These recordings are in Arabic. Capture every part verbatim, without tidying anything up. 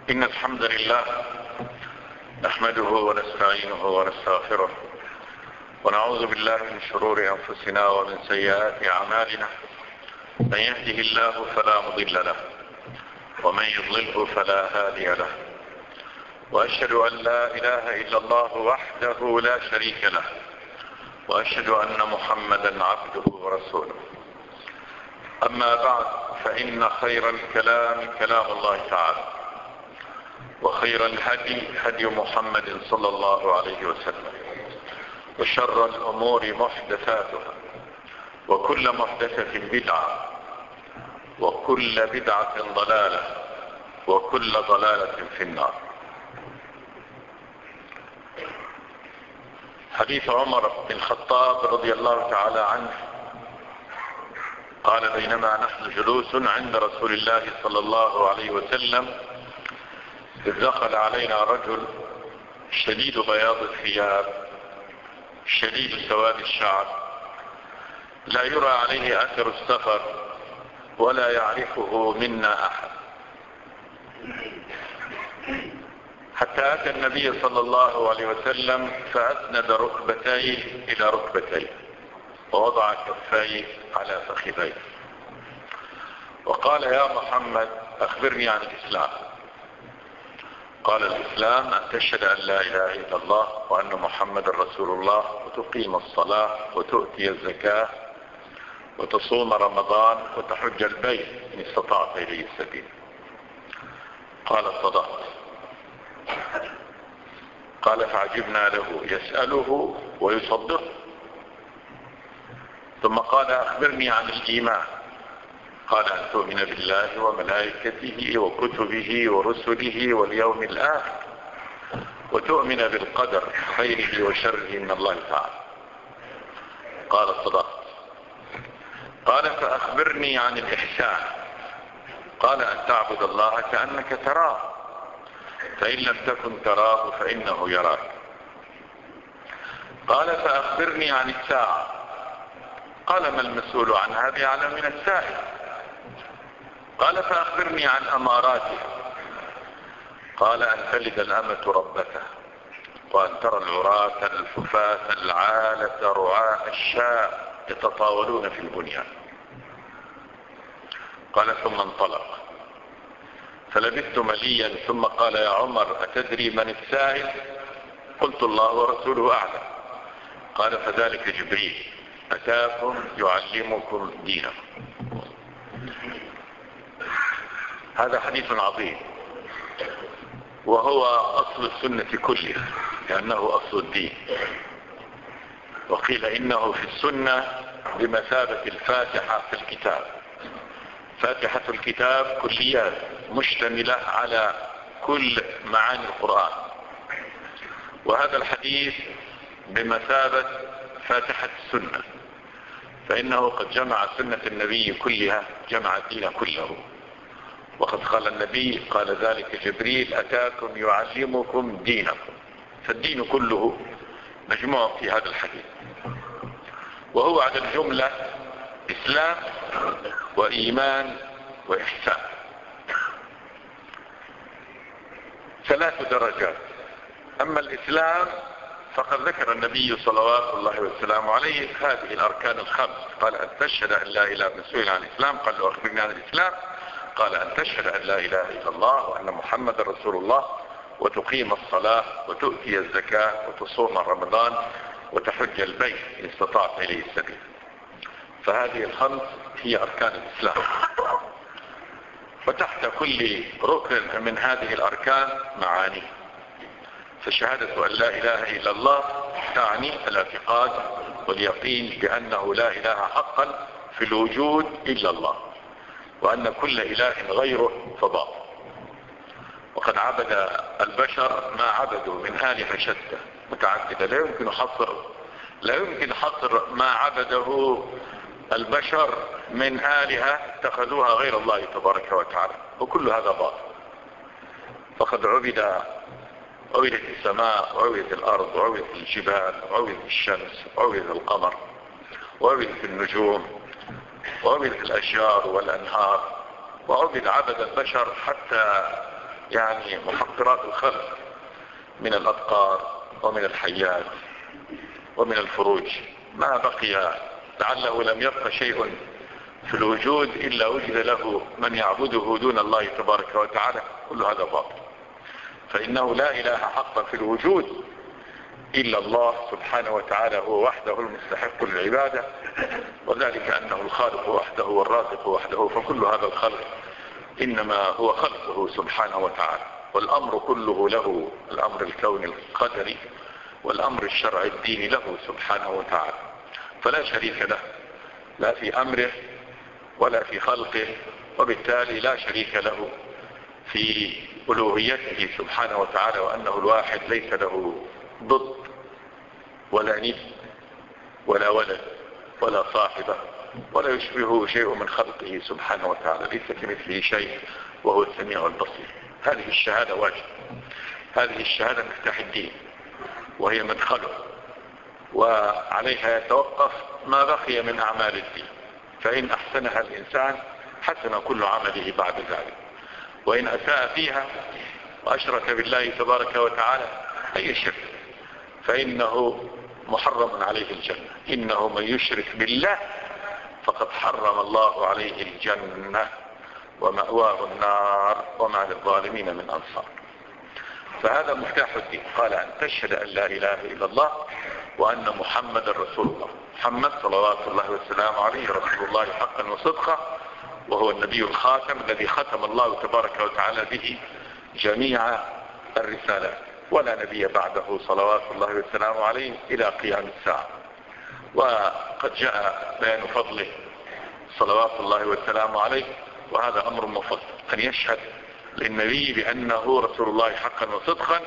إن الحمد لله نحمده ونستعينه ونستغفره ونعوذ بالله من شرور أنفسنا ومن سيئات أعمالنا. من يهده الله فلا مضل له ومن يضلله فلا هادي له، وأشهد أن لا إله إلا الله وحده لا شريك له، وأشهد أن محمدا عبده ورسوله. أما بعد، فإن خير الكلام كلام الله تعالى، وخير الهدي هدي محمد صلى الله عليه وسلم، وشر الأمور محدثاتها، وكل محدثة بدعة، وكل بدعة ضلالة، وكل ضلالة في النار. حديث عمر بن الخطاب رضي الله تعالى عنه قال: بينما نحن جلوس عند رسول الله صلى الله عليه وسلم إذ دخل علينا رجل شديد بياض الثياب شديد سواد الشعر، لا يرى عليه أثر السفر ولا يعرفه منا أحد، حتى أتى النبي صلى الله عليه وسلم فأسند ركبتيه إلى ركبتيه ووضع كفيه على فخذيه وقال: يا محمد أخبرني عن الإسلام. قال: الإسلام أن تشهد أن لا إله إلا الله وأن محمد رسول الله، وتقيم الصلاة، وتؤتي الزكاة، وتصوم رمضان، وتحج البيت إن استطعت إليه السبيل. قال: صدقت. قال: فعجبنا له يسأله ويصدقه. ثم قال: أخبرني عن الإيمان. قال: أن تؤمن بالله وملائكته وكتبه ورسله واليوم الآخر، وتؤمن بالقدر خيره وشره من الله تعالى. قال: صدقت. قال: فأخبرني عن الإحسان. قال: أن تعبد الله كأنك تراه، فإن لم تكن تراه فإنه يراك. قال: فأخبرني عن الساعة. قال: ما المسؤول عنها بأعلم من السائل. قال: فأخبرني عن أماراتها. قال: أن تلد الأمة ربتها، وأن ترى العراة الحفاة العالة رعاء الشاة يتطاولون في البنيان. قال: ثم انطلق. فلبثت مليا ثم قال: يا عمر أتدري من السائل؟ قلت: الله ورسوله أعلم. قال: فذلك جبريل أتاكم يعلمكم دينكم. هذا حديث عظيم، وهو أصل السنة كلها، لأنه أصل الدين. وقيل إنه في السنة بمثابة الفاتحة في الكتاب. فاتحة الكتاب كليات مشتملة على كل معاني القرآن، وهذا الحديث بمثابة فاتحة السنة، فإنه قد جمع سنة النبي كلها، جمع الدين كله. وقد قال النبي: قال ذلك جبريل أتاكم يعلمكم دينكم. فالدين كله مجموع في هذا الحديث، وهو على الجملة إسلام وإيمان وإحسان، ثلاث درجات. أما الإسلام فقد ذكر النبي صلوات الله وسلامه عليه هذه الأركان الخمس. قال: أن تشهد أن لا إله إلا الله. عن الإسلام قال له: أخبرني عن الإسلام. قال: أن تشهد أن لا إله إلا الله وأن محمد رسول الله، وتقيم الصلاة، وتؤتي الزكاة، وتصوم رمضان، وتحج البيت إن استطعت إليه السبيل. فهذه الخمس هي أركان الإسلام، وتحت كل ركن من هذه الأركان معاني. فشهادة أن لا إله إلا الله تعني الاعتقاد واليقين بأنه لا إله حقا في الوجود إلا الله، وأن كل إله غيره فباطل. وقد عبد البشر ما عبدوا من آلهة شتى متعددة، لا يمكن حصر لا يمكن حصر ما عبده البشر من آلهة اتخذوها غير الله تبارك وتعالى، وكل هذا باطل. فقد عبد عبدت السماء، وعبدت الأرض، وعبدت الجبال، وعبدت الشمس، وعبدت القمر، وعبدت النجوم، وعبدت الأشجار والأنهار، وعبد عبد البشر حتى يعني محقرات الخلق من الأبقار ومن الحيات ومن الفروج، ما بقي لعله لم يبق شيء في الوجود إلا وجد له من يعبده دون الله تبارك وتعالى. كل هذا باطل، فإنه لا إله حقا في الوجود إلا الله سبحانه وتعالى، هو وحده المستحق للعبادة، وذلك أنه الخالق وحده والرازق وحده، فكل هذا الخلق إنما هو خلقه سبحانه وتعالى، والأمر كله له، الأمر الكوني القدري والأمر الشرعي الديني له سبحانه وتعالى، فلا شريك له لا في أمره ولا في خلقه، وبالتالي لا شريك له في ألوهيته سبحانه وتعالى، وأنه الواحد ليس له ضد ولا ند ولا ولد ولا صاحبة ولا يشبهه شيء من خلقه سبحانه وتعالى، ليس كمثله شيء وهو السميع البصير. هذه الشهادة واجب، هذه الشهادة مفتاح الدين، وهي مدخله، وعليها يتوقف ما بقي من أعمال الدين، فإن أحسنها الإنسان حسن كل عمله بعد ذلك، وإن أساء فيها وأشرك بالله تبارك وتعالى أي شرك فإنه محرم عليه الجنة. إنه من يشرك بالله فقد حرم الله عليه الجنة ومأواه النار وما للظالمين من أنصار. فهذا مفتاح الدين، قال أن تشهد أن لا إله إلا الله وأن محمد رسول الله. محمد صلوات الله والسلام عليه رسول الله حقا وصدقا، وهو النبي الخاتم الذي ختم الله تبارك وتعالى به جميع الرسالات، ولا نبي بعده صلوات الله والسلام عليه إلى قيام الساعة. وقد جاء بيان فضله صلوات الله والسلام عليه، وهذا أمر مفضل أن يشهد للنبي بأنه رسول الله حقا وصدقا،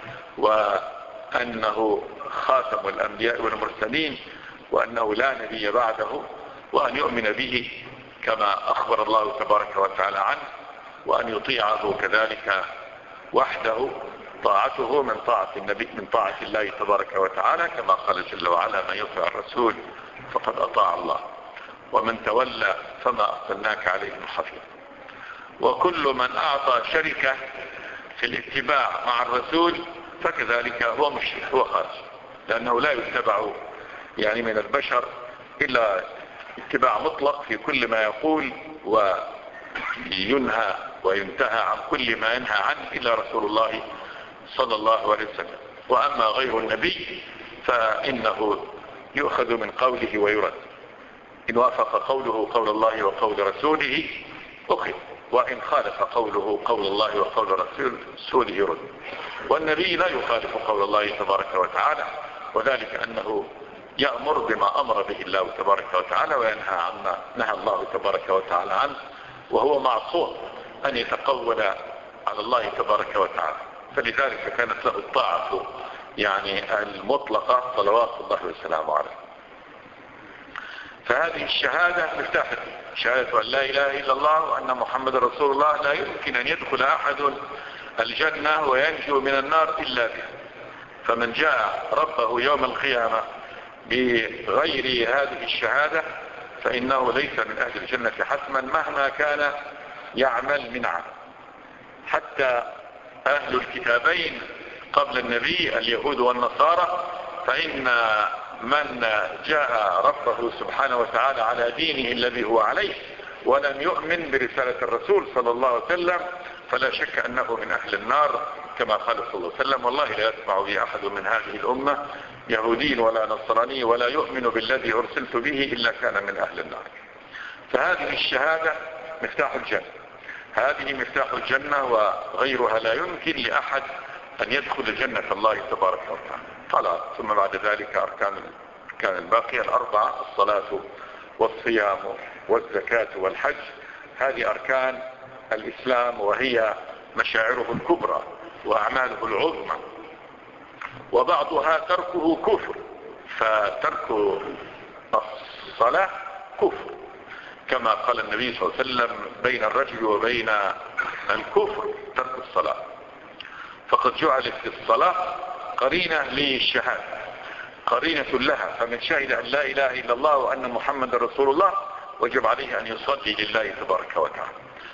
وأنه خاتم الأنبياء والمرسلين، وأنه لا نبي بعده، وأن يؤمن به كما أخبر الله تبارك وتعالى عنه، وأن يطيعه كذلك وحده، طاعته من طاعة النبي من طاعة الله تبارك وتعالى، كما قال جل وعلا: من يطع الرسول فقد أطاع الله ومن تولى فما أرسلناك عليهم حفيظا. وكل من أعطى شركة في الاتباع مع الرسول فكذلك هو مشرك، هو خارج، لأنه لا يتبع يعني من البشر إلا اتباع مطلق في كل ما يقول، وينهى وينتهى عن كل ما ينهى عنه إلا رسول الله صلى الله عليه وسلم. وأما غير النبي فإنه يؤخذ من قوله ويرد، إن وافق قوله قول الله وقول رسوله أخذ، وإن خالف قوله قول الله وقول رسوله يرد. والنبي لا يخالف قول الله تبارك وتعالى، وذلك أنه يأمر بما أمر به الله تبارك وتعالى، وينهى عما نهى الله تبارك وتعالى عنه، وهو معصوم أن يتقول على الله تبارك وتعالى، فلذلك كانت له الطاعة يعني المطلقة صلوات الله وسلامه عليه. فهذه الشهادة مفتاح شهادة أن لا إله إلا الله وأن محمد رسول الله. لا يمكن أن يدخل أحد الجنة وينجو من النار إلا به، فمن جاء ربه يوم القيامة بغير هذه الشهادة فإنه ليس من أهل الجنة حتما مهما كان يعمل من عمل. حتى أهل الكتابين قبل النبي اليهود والنصارى، فإن من جاء ربه سبحانه وتعالى على دينه الذي هو عليه ولم يؤمن برسالة الرسول صلى الله عليه وسلم فلا شك أنه من أهل النار، كما قال صلى الله عليه وسلم: والله لا يسمع بي أحد من هذه الأمة يهودي ولا نصراني ولا يؤمن بالذي أرسلت به إلا كان من أهل النار. فهذه الشهادة مفتاح الجنة، هذه مفتاح الجنة، وغيرها لا يمكن لأحد أن يدخل جنة الله تبارك وتعالى. قال ثم بعد ذلك أركان كان الباقية الأربعة: الصلاة والصيام والزكاة والحج. هذه أركان الإسلام، وهي مشاعره الكبرى وأعماله العظمى، وبعضها تركه كفر، فترك الصلاة كفر، كما قال النبي صلى الله عليه وسلم: بين الرجل وبين الكفر ترك الصلاة. فقد جعلت الصلاة قرينة للشهادة، قرينة لها، فمن شهد أن لا إله إلا الله وأن محمد رسول الله وجب عليه أن يصلي لله تبارك وتعالى.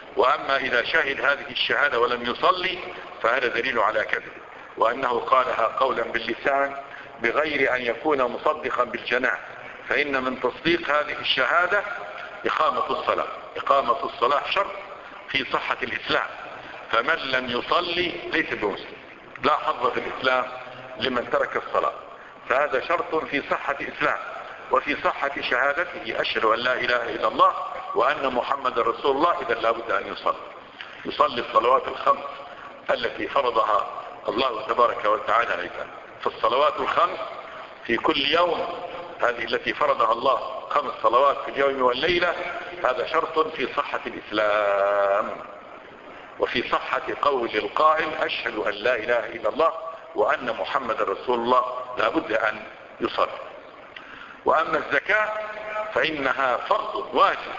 وأما إذا شهد هذه الشهادة ولم يصلي فهذا دليل على كذب، وأنه قالها قولا باللسان بغير أن يكون مصدقا بالجنان، فإن من تصديق هذه الشهادة إقامة الصلاة. إقامة الصلاة شرط في صحة الإسلام، فمن لم يصلي ليس بمسلم، لا حظ في الإسلام لمن ترك الصلاة، فهذا شرط في صحة الإسلام وفي صحة شهادته أشهد أن لا إله إلا الله وأن محمد رسول الله. إذا لابد أن يصلي يصلي الصلوات الخمس التي فرضها الله تبارك وتعالى عليها. فالصلوات الخمس في كل يوم هذه التي فرضها الله خمس صلوات في اليوم والليلة، هذا شرط في صحة الإسلام وفي صحة قول القائل أشهد أن لا إله إلا الله وأن محمد رسول الله لابد أن يصلي. وأما الزكاة فإنها فرض واجب،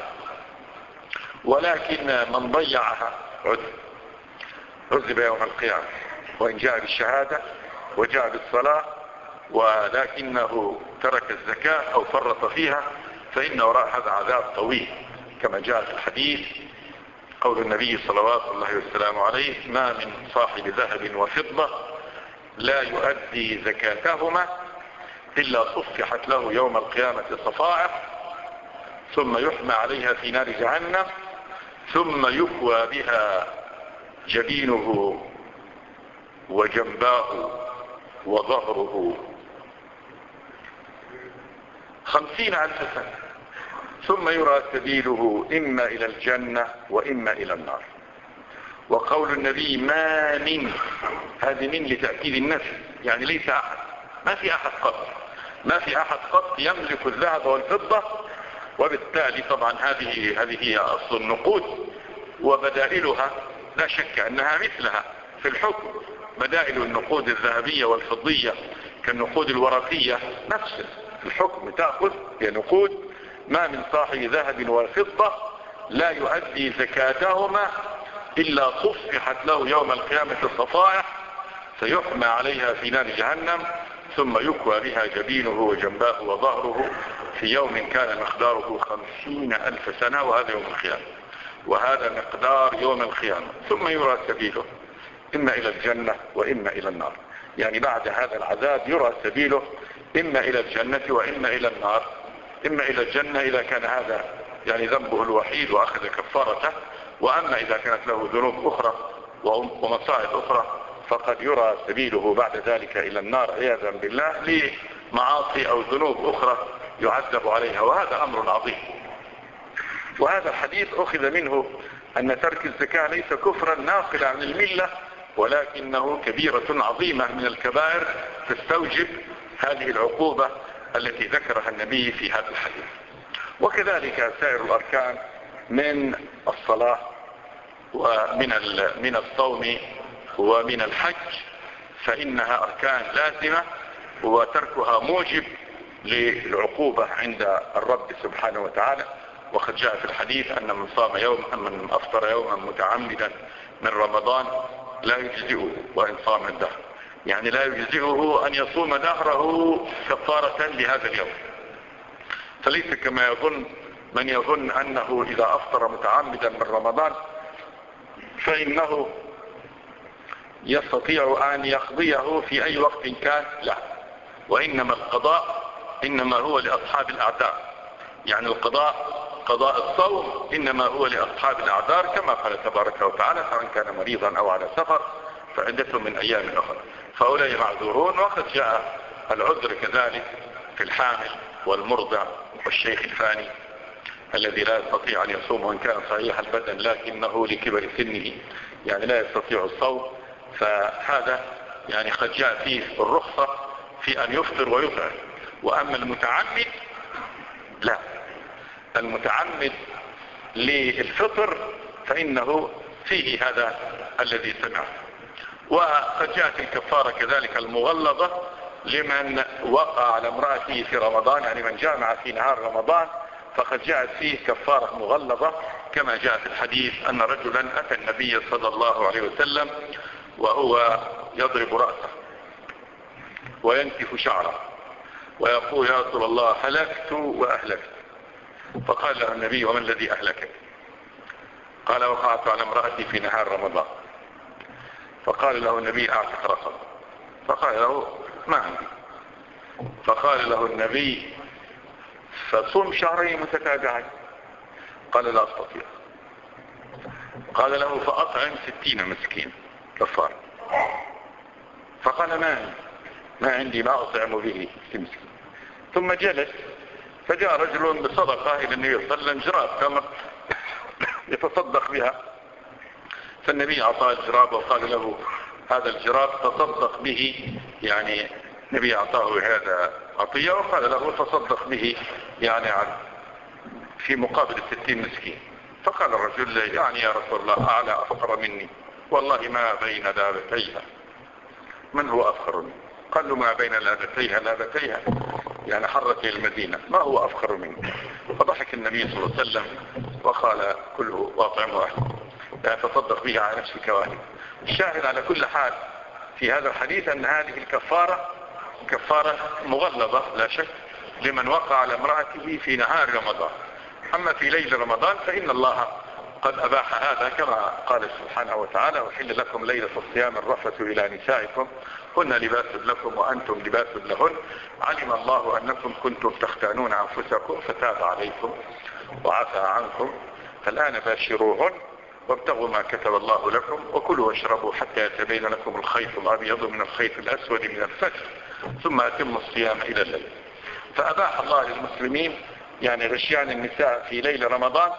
ولكن من ضيعها عذب عذب يوم القيامة، وإن جاء بالشهادة وجاء بالصلاة ولكنه ترك الزكاة أو فرط فيها فإن وراء هذا عذاب طويل، كما جاء في الحديث قول النبي صلوات الله وسلامه عليه: ما من صاحب ذهب وفضة لا يؤدي زكاتهما إلا صفحت له يوم القيامة صفائح ثم يحمى عليها في نار جهنم ثم يكوى بها جبينه وجنباه وظهره خمسين ألف سنة ثم يرى سبيله إما إلى الجنة وإما إلى النار. وقول النبي ما من، هذه من لتأكيد النفي، يعني ليس أحد، ما في أحد قط ما في أحد قط يملك الذهب والفضة، وبالتالي طبعا هذه هذه هي أصل النقود وبدائلها لا شك أنها مثلها في الحكم. بدائل النقود الذهبية والفضية كالنقود الورقية نفس الحكم، تأخذ هي نقود. ما من صاحب ذهب وفضة لا يؤدي زكاتهما إلا صفحت له يوم القيامة الصفائح فيحمى عليها في نار جهنم ثم يكوى بها جبينه وجنباه وظهره في يوم كان مقداره خمسين ألف سنة، وهذا يوم القيامة، وهذا مقدار يوم القيامة. ثم يرى سبيله إما إلى الجنة وإما إلى النار، يعني بعد هذا العذاب يرى سبيله إما إلى الجنة وإما إلى النار. إما إلى الجنة إذا كان هذا يعني ذنبه الوحيد وأخذ كفارته، وأما إذا كانت له ذنوب أخرى ومصائب أخرى فقد يرى سبيله بعد ذلك إلى النار عياذا بالله لمعاصي أو ذنوب أخرى يعذب عليها، وهذا أمر عظيم. وهذا الحديث أخذ منه أن ترك الزكاة ليس كفرا ناقلا عن الملة، ولكنه كبيرة عظيمة من الكبائر تستوجب هذه العقوبة التي ذكرها النبي في هذا الحديث. وكذلك سائر الأركان من الصلاة ومن من الصوم ومن الحج فإنها أركان لازمة، وتركها موجب للعقوبة عند الرب سبحانه وتعالى. وقد جاء في الحديث أن من صام يوم من أفطر يوما متعمدا من رمضان لا يجزئه وإن صام الدهر، يعني لا يجزئه أن يصوم دهره كفارة لهذا اليوم. فليس كما يظن من يظن أنه إذا أفطر متعمدا من رمضان فإنه يستطيع أن يقضيه في أي وقت كان، لا، وإنما القضاء إنما هو لأصحاب الأعذار، يعني القضاء قضاء الصوم إنما هو لأصحاب الأعذار كما قال تبارك وتعالى: فمن كان مريضا أو على سفر فعدة من أيام أخرى، فأولئك معذورون. وقد جاء العذر كذلك في الحامل والمرضع والشيخ الفاني الذي لا يستطيع أن يصوم وإن كان صحيح البدن لكنه لكبر سنه يعني لا يستطيع الصوم، فهذا يعني قد جاء فيه الرخصة في أن يفطر ويطعم. وأما المتعمد لا، المتعمد للفطر فإنه فيه هذا الذي سمعه. وقد جاءت الكفارة كذلك المغلظة لمن وقع على امرأته في رمضان، يعني من جامع في نهار رمضان فقد جاءت فيه كفارة مغلظة كما جاء في الحديث أن رجلا أتى النبي صلى الله عليه وسلم وهو يضرب رأسه وينتف شعره ويقول: يا رسول الله هلكت وأهلكت. فقال له النبي: وما الذي أهلكك؟ قال وقعت على امرأتي في نهار رمضان. فقال له النبي اعتق رقبة. فقال له ما عندي. فقال له النبي فصم شهرين متتابعين. قال لا استطيع. قال له فاطعم ستين مسكين كفارة. فقال ما عندي ما عندي ما اطعم به مسكين. ثم جلس فجاء رجل بصدقة الى النبي صلى الله عليه وسلم جراب تمر يتصدق بها. فالنبي اعطاه الجراب وقال له هذا الجراب تصدق به، يعني النبي اعطاه هذا عطية وقال له تصدق به يعني في مقابل الستين مسكين. فقال الرجل يعني يا رسول الله اعلى افقر مني والله ما بين لابتيها. من هو افقر مني؟ قال له ما بين لابتيها لابتيها يعني حرتي المدينة ما هو افقر مني. فضحك النبي صلى الله عليه وسلم وقال كله واطعمه اهله يعني تصدق به على نفسك واهلك. الشاهد على كل حال في هذا الحديث ان هذه الكفارة كفارة مغلظة لا شك لمن وقع على امرأته في نهار رمضان. اما في ليل رمضان فان الله قد اباح هذا كما قال سبحانه وتعالى وحل لكم ليلة الصيام الرفث الى نسائكم هن لباس لكم وانتم لباس لهن علم الله انكم كنتم تختانون انفسكم فتاب عليكم وعفى عنكم فالان باشروهن وابتغوا ما كتب الله لكم وكلوا واشربوا حتى يتبين لكم الخيط الابيض من الخيط الاسود من الفجر ثم اتموا الصيام الى الليل. فاباح الله للمسلمين يعني غشيان النساء في ليل رمضان.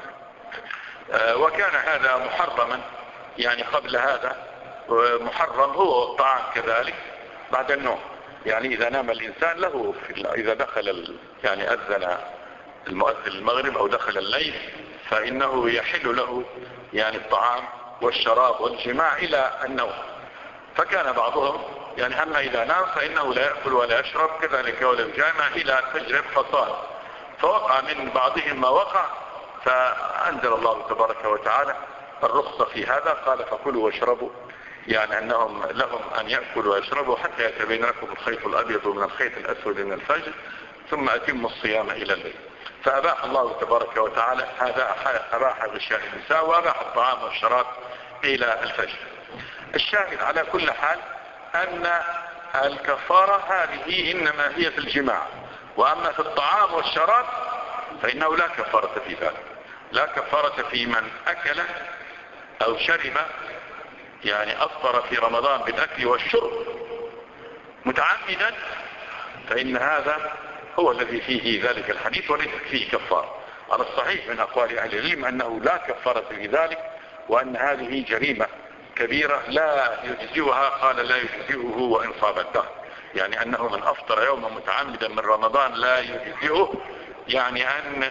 وكان هذا محرما يعني قبل هذا محرم هو الطعام كذلك بعد النوم. يعني اذا نام الانسان له اذا دخل يعني اذن المؤذن المغرب او دخل الليل فانه يحل له يعني الطعام والشراب والجماع الى النوم. فكان بعضهم يعني اما اذا نام فانه لا يأكل ولا يشرب كذلك ولا يجامع الى فجر فصال. فوقع من بعضهم ما وقع فانزل الله تبارك وتعالى الرخصة في هذا قال فكلوا واشربوا يعني انهم لهم ان يأكلوا ويشربوا حتى يتبين لكم الخيط الابيض من الخيط الاسود من الفجر ثم اتموا الصيام الى الليل. فاباح الله تبارك وتعالى هذا اباح غشاء النساء واباح الطعام والشراب الى الفجر. الشاهد على كل حال ان الكفارة هذه انما هي في الجماع، واما في الطعام والشراب فانه لا كفارة في ذلك. لا كفارة في من اكل او شرب يعني افطر في رمضان بالاكل والشرب متعمدا فان هذا هو الذي فيه ذلك الحديث وليس فيه كفارة. على الصحيح من اقوال اهل العلم انه لا كفارة في ذلك وان هذه جريمة كبيرة لا يجزئها. قال لا يجزئه وان صاب الدهر يعني انه من افطر يوما متعمدا من رمضان لا يجزئه يعني ان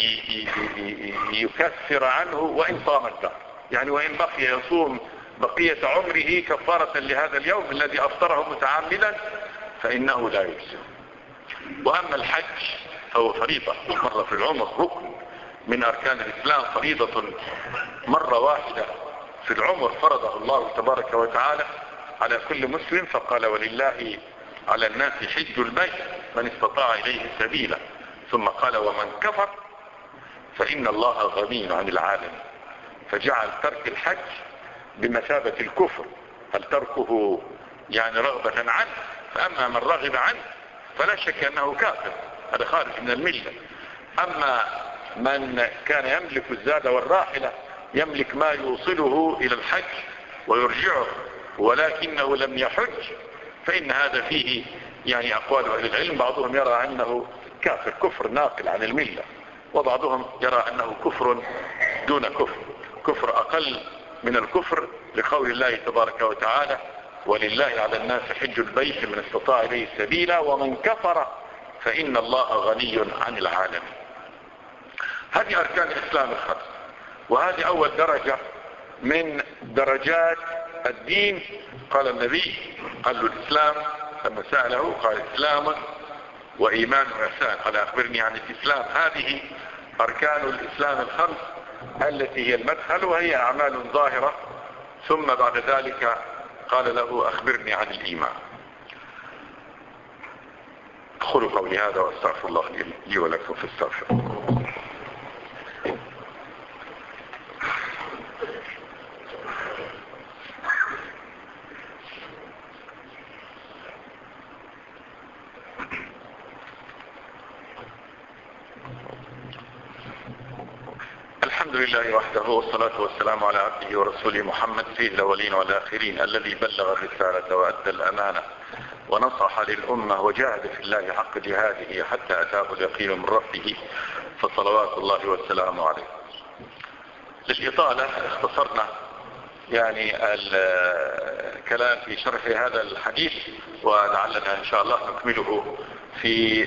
يكفر عنه وان صام الدهر يعني وان بقي يصوم بقية عمره كفارة لهذا اليوم الذي افطره متعمدا فانه لا يجزئه. واما الحج فهو فريضة مرة في العمر ركن من اركان الاسلام فريضة مرة واحدة في العمر فرضه الله تبارك وتعالى على كل مسلم. فقال ولله على الناس حج البيت من استطاع اليه سبيلا ثم قال ومن كفر فان الله غني عن العالم فجعل ترك الحج بمثابة الكفر. هل تركه يعني رغبة عنه؟ فاما من رغب عنه فلا شك انه كافر هذا خارج من الملة. اما من كان يملك الزاد والراحلة يملك ما يوصله الى الحج ويرجعه ولكنه لم يحج فان هذا فيه يعني اقوال اهل العلم بعضهم يرى انه كافر كفر ناقل عن الملة وبعضهم يرى انه كفر دون كفر كفر اقل من الكفر لقول الله تبارك وتعالى ولله على الناس حج البيت من استطاع اليه سبيلا ومن كفر فان الله غني عن العالم. هذه اركان الاسلام الخمس وهذه اول درجة من درجات الدين. قال النبي قال له الاسلام لما سأله قال اسلام وايمان واحسان. قال اخبرني عن الاسلام. هذه اركان الاسلام الخمس التي هي المدخل وهي اعمال ظاهرة. ثم بعد ذلك قال له اخبرني عن الايمان. اقول قولي هذا واستغفر الله لي ولكم فاستغفروه. الحمد لله وحده، والصلاة والسلام على عبده ورسوله محمد سيد الأولين والآخرين، الذي بلغ الرسالة وأدى الأمانة ونصح للأمة وجاهد في الله حق جهاده حتى أتاه اليقين من ربه، فصلوات الله والسلام عليه. للإطالة اختصرنا يعني الكلام في شرح هذا الحديث، ولعلنا إن شاء الله نكمله في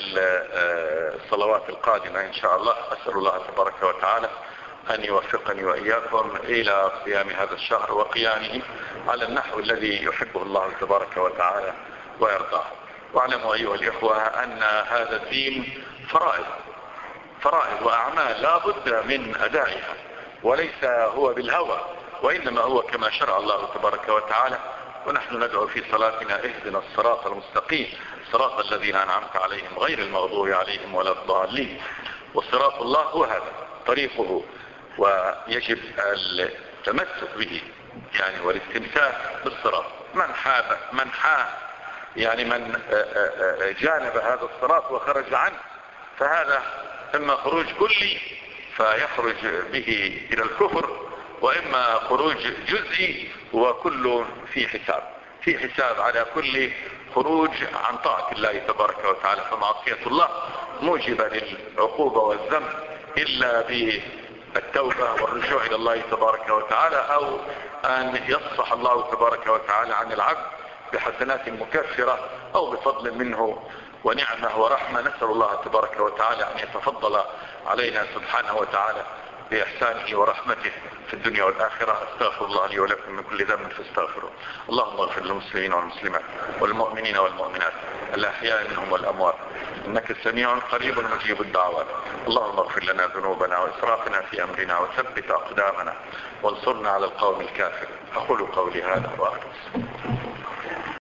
الصلوات القادمة إن شاء الله. أسأل الله تبارك وتعالى أن يوفقني وإياكم إلى صيام هذا الشهر وقيامه على النحو الذي يحبه الله تبارك وتعالى ويرضاه. واعلموا أيها الإخوة أن هذا الدين فرائض فرائض وأعمال لا بد من أدائها، وليس هو بالهوى، وإنما هو كما شرع الله تبارك وتعالى. ونحن ندعو في صلاتنا اهدنا الصراط المستقيم صراط الذين أنعمت عليهم غير المغضوب عليهم ولا الضالين. والصراط الله هو هذا طريقه، ويجب التمسك به يعني والاستمساك بالصراط. من حاب من حاب يعني من جانب هذا الصراط وخرج عنه فهذا إما خروج كلي فيخرج به إلى الكفر، وإما خروج جزئي، وكل في حساب في حساب على كل خروج عن طاعة الله تبارك وتعالى. فمعصية الله موجبة للعقوبة والذنب إلا بالتوبة والرجوع إلى الله تبارك وتعالى، أو أن يصفح الله تبارك وتعالى عن العبد بحسنات مكفرة أو بفضل منه ونعمة ورحمة. نسأل الله تبارك وتعالى أن يتفضل علينا سبحانه وتعالى بإحسانه ورحمته في الدنيا والآخرة. استغفر الله لي ولكم من كل ذنب فاستغفروه. اللهم اغفر للمسلمين والمسلمات والمؤمنين والمؤمنات الأحياء منهم والأموات، إنك سميع قريب مجيب الدعوات. اللهم اغفر لنا ذنوبنا وإسرافنا في أمرنا وثبت أقدامنا وانصرنا على القوم الكافر. أقول قولي هذا وأخلص.